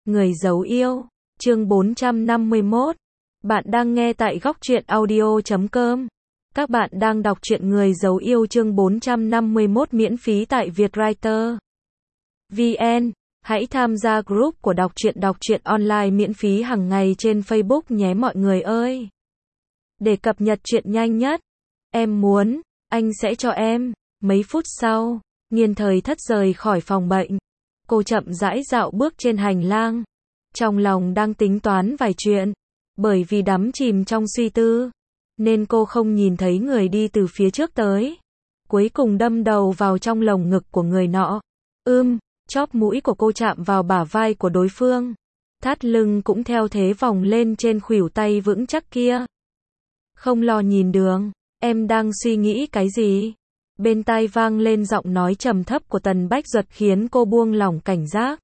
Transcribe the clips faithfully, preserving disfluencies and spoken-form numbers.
Người giấu yêu, chương bốn trăm năm mươi mốt. Bạn đang nghe tại góc truyện audio chấm com. Các bạn đang đọc truyện Người giấu yêu chương bốn trăm năm mươi mốt miễn phí tại Vietwriter chấm vn. Hãy tham gia group của đọc truyện đọc truyện online miễn phí hàng ngày trên Facebook nhé mọi người ơi. Để cập nhật truyện nhanh nhất, em muốn, anh sẽ cho em. Mấy phút sau, Nghiên Thời Thất rời khỏi phòng bệnh. Cô chậm rãi dạo bước trên hành lang. Trong lòng đang tính toán vài chuyện. Bởi vì đắm chìm trong suy tư, nên cô không nhìn thấy người đi từ phía trước tới. Cuối cùng đâm đầu vào trong lồng ngực của người nọ. Ưm, chóp mũi của cô chạm vào bả vai của đối phương. Thắt lưng cũng theo thế vòng lên trên khuỷu tay vững chắc kia. Không lo nhìn đường, em đang suy nghĩ cái gì? Bên tai vang lên giọng nói trầm thấp của Tần Bách Duật khiến cô buông lỏng cảnh giác.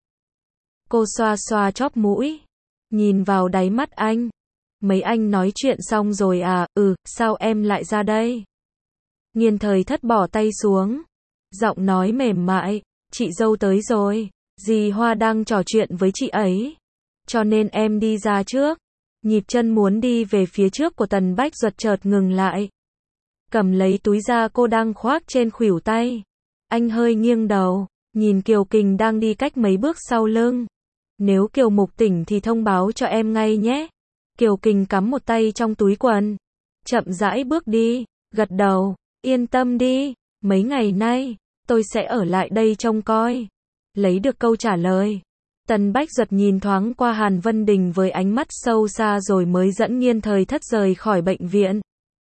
Cô xoa xoa chóp mũi, nhìn vào đáy mắt anh. Mấy anh nói chuyện xong rồi à? Ừ, sao em lại ra đây? Nghiên Thời Thất bỏ tay xuống, giọng nói mềm mại, chị dâu tới rồi, dì Hoa đang trò chuyện với chị ấy, cho nên em đi ra trước. Nhịp chân muốn đi về phía trước của Tần Bách Duật chợt ngừng lại. Cầm lấy túi da cô đang khoác trên khuỷu tay. Anh hơi nghiêng đầu, nhìn Kiều Kình đang đi cách mấy bước sau lưng. Nếu Kiều Mục tỉnh thì thông báo cho em ngay nhé. Kiều Kình cắm một tay trong túi quần, chậm rãi bước đi, gật đầu, yên tâm đi, mấy ngày nay, tôi sẽ ở lại đây trông coi. Lấy được câu trả lời, Tần Bách Duật nhìn thoáng qua Hàn Vân Đình với ánh mắt sâu xa rồi mới dẫn Nghiên Thời Thất rời khỏi bệnh viện.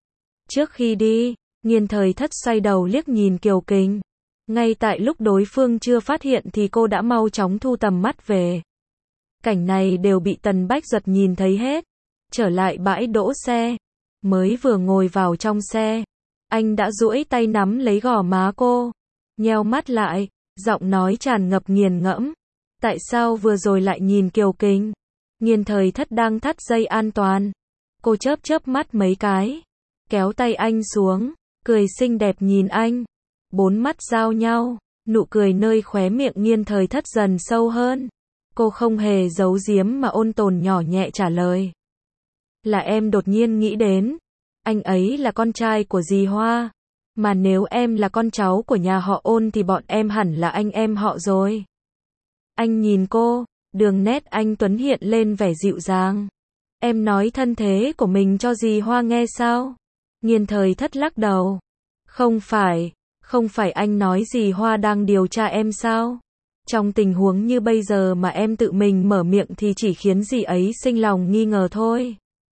Trước khi đi, Nghiên Thời Thất xoay đầu liếc nhìn Kiều Kình. Ngay tại lúc đối phương chưa phát hiện thì cô đã mau chóng thu tầm mắt về. Cảnh này đều bị Tần Bách Duật nhìn thấy hết. Trở lại bãi đỗ xe, mới vừa ngồi vào trong xe, anh đã duỗi tay nắm lấy gò má cô, nheo mắt lại, giọng nói tràn ngập nghiền ngẫm. Tại sao vừa rồi lại nhìn Kiều Kình? Nghiên Thời Thất đang thắt dây an toàn. Cô chớp chớp mắt mấy cái, kéo tay anh xuống, cười xinh đẹp nhìn anh. Bốn mắt giao nhau, nụ cười nơi khóe miệng Nghiên Thời Thất dần sâu hơn. Cô không hề giấu giếm mà ôn tồn nhỏ nhẹ trả lời. Là em đột nhiên nghĩ đến, anh ấy là con trai của dì Hoa, mà nếu em là con cháu của nhà họ Ôn thì bọn em hẳn là anh em họ rồi. Anh nhìn cô, đường nét anh tuấn hiện lên vẻ dịu dàng. Em nói thân thế của mình cho dì Hoa nghe sao? Nghiên Thời Thất lắc đầu. Không phải, không phải anh nói dì Hoa đang điều tra em sao? Trong tình huống như bây giờ mà em tự mình mở miệng thì chỉ khiến dì ấy sinh lòng nghi ngờ thôi.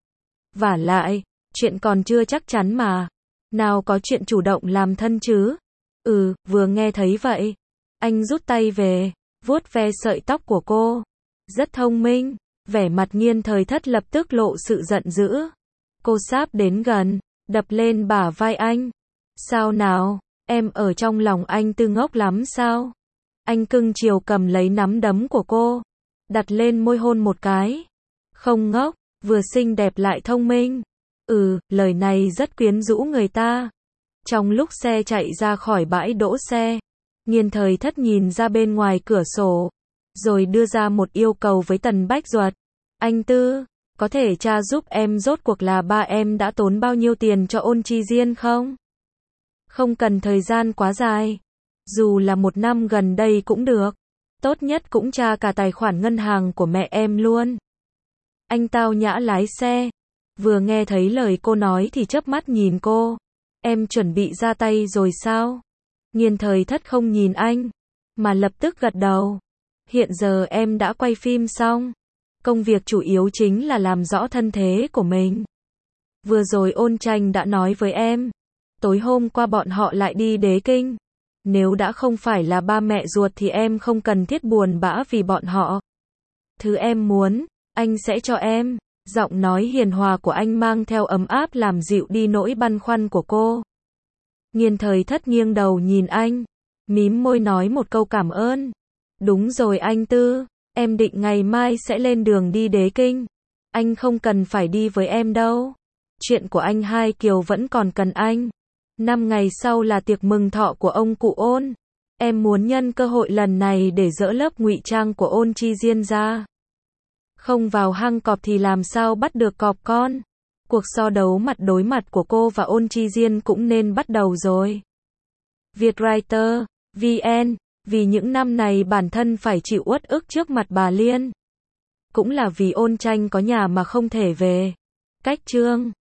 Vả lại, chuyện còn chưa chắc chắn mà. Nào có chuyện chủ động làm thân chứ? Ừ, vừa nghe thấy vậy. Anh rút tay về, vuốt ve sợi tóc của cô. Rất thông minh. Vẻ mặt Nghiên Thời Thất lập tức lộ sự giận dữ. Cô sáp đến gần, đập lên bả vai anh. Sao nào, em ở trong lòng anh tư ngốc lắm sao? Anh cưng chiều cầm lấy nắm đấm của cô, đặt lên môi hôn một cái. Không ngốc, vừa xinh đẹp lại thông minh. Ừ, lời này rất quyến rũ người ta. Trong lúc xe chạy ra khỏi bãi đỗ xe, Nghiên Thời Thất nhìn ra bên ngoài cửa sổ, rồi đưa ra một yêu cầu với Tần Bách Duật. Anh Tư, có thể tra giúp em rốt cuộc là ba em đã tốn bao nhiêu tiền cho Ôn Chi Diên không? Không cần thời gian quá dài. Dù là một năm gần đây cũng được. Tốt nhất cũng tra cả tài khoản ngân hàng của mẹ em luôn. Anh tao nhã lái xe. Vừa nghe thấy lời cô nói thì chớp mắt nhìn cô. Em chuẩn bị ra tay rồi sao? Nghiên Thời Thất không nhìn anh, mà lập tức gật đầu. Hiện giờ em đã quay phim xong. Công việc chủ yếu chính là làm rõ thân thế của mình. Vừa rồi Ôn Tranh đã nói với em. Tối hôm qua bọn họ lại đi Đế Kinh. Nếu đã không phải là ba mẹ ruột thì em không cần thiết buồn bã vì bọn họ. Thứ em muốn, anh sẽ cho em. Giọng nói hiền hòa của anh mang theo ấm áp làm dịu đi nỗi băn khoăn của cô. Nghiên Thời Thất nghiêng đầu nhìn anh, mím môi nói một câu cảm ơn. Đúng rồi anh Tư, em định ngày mai sẽ lên đường đi Đế Kinh. Anh không cần phải đi với em đâu. Chuyện của anh hai Kiều vẫn còn cần anh. Năm ngày sau là tiệc mừng thọ của ông cụ Ôn. Em muốn nhân cơ hội lần này để dỡ lớp ngụy trang của Ôn Chi Diên ra. Không vào hang cọp thì làm sao bắt được cọp con. Cuộc so đấu mặt đối mặt của cô và Ôn Chi Diên cũng nên bắt đầu rồi. Vietwriter, vn, vì những năm này bản thân phải chịu uất ức trước mặt bà Liên. Cũng là vì Ôn Tranh có nhà mà không thể về. Cách chương